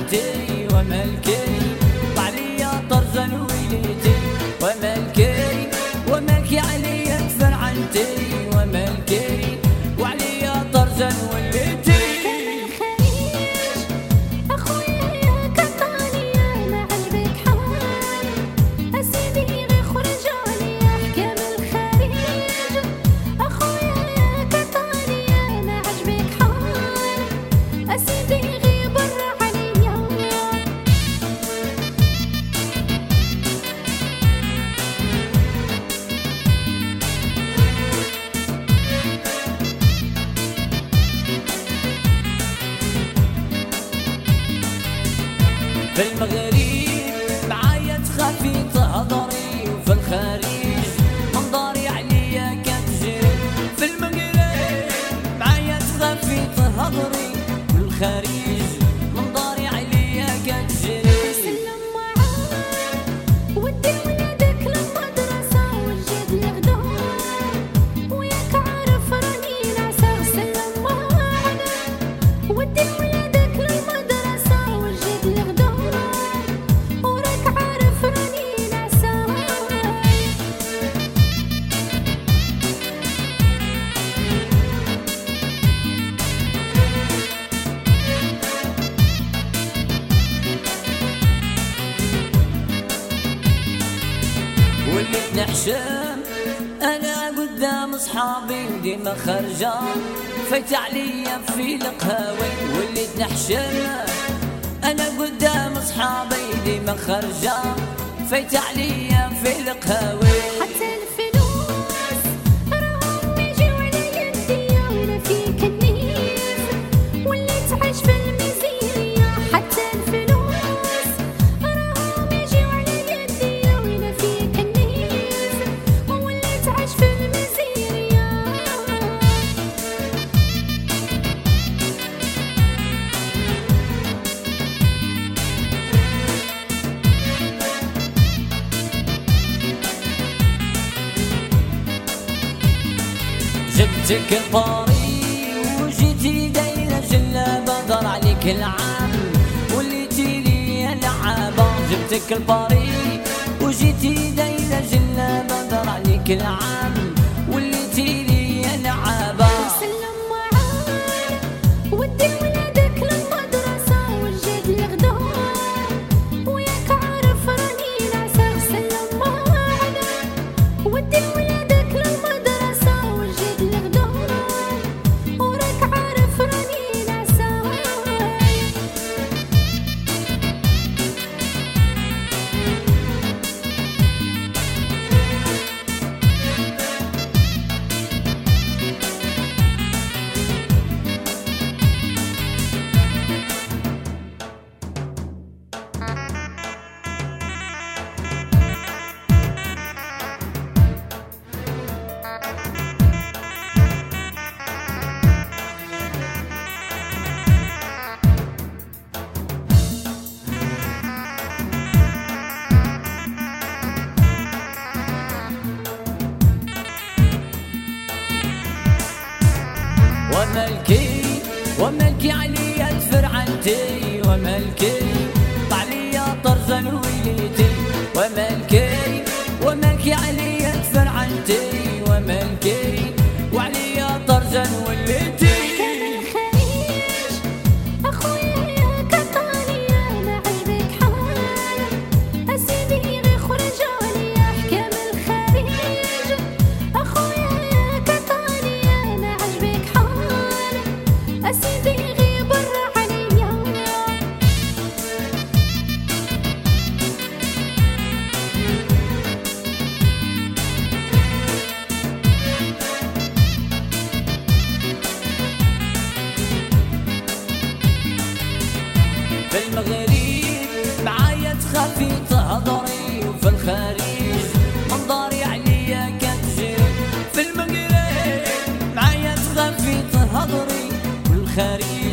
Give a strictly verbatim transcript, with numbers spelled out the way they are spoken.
عنتي وملكي وعليا طرزا ويليتي وملكي وملكي عليا كثر عنتي وملكي وعليا طرزا وليتي. في المغرب معايا تخافي تهضري وفي الخارج منظري عليا كتجري. في المغرب معايا تخافي تهضري وفي الخارج منظري عليا كتجري. سلم معاك ودي ولادك للمدرسة والجد الغدار وياك عارف راني نعسة. سلم معانا ودي ولادك للمدرسة والجد الغدار وراك عارف راني نعسة. وليت نحشم انا قدام صحابي وديما خارجه فايت عليا في القهاوي. وليت نحشم انا قدام صحابي ديما خارجه فايت عليا في القهاوي. حتى الفلوس راهم يجيو على يديا وانا فيك النيف وليت عايش في الميزيريا. حتى الفلوس راهم يجيو على يديا وانا فيك النيف وليت عايش في الميزيريا. جبتك الباري وجيتي دايرة جلابة دار عليك العام وليتي لي لعابة. جبتك الباري وجيتي دايرة جلابة دار عليك العام وليتي لي لعابة. سلم معاك ودي ولادك للمدرسة والجد الغدار وياك عارف راني نعسة. سلم معانا ودي ولادك للمدرسة والجد الغدار وراك عارف راني نعسة. وملكي وملكي عليا تفر عنتي وملكي عليا طرزا ويليتي وملكي وملكي عليا تفر عنتي وملكي وعليا طرزا وليتي. في المغرب معايا تخافي تهضري وفي الخارج منظري عليا كتجري. في المغرب معايا تخافي تهضري والخارج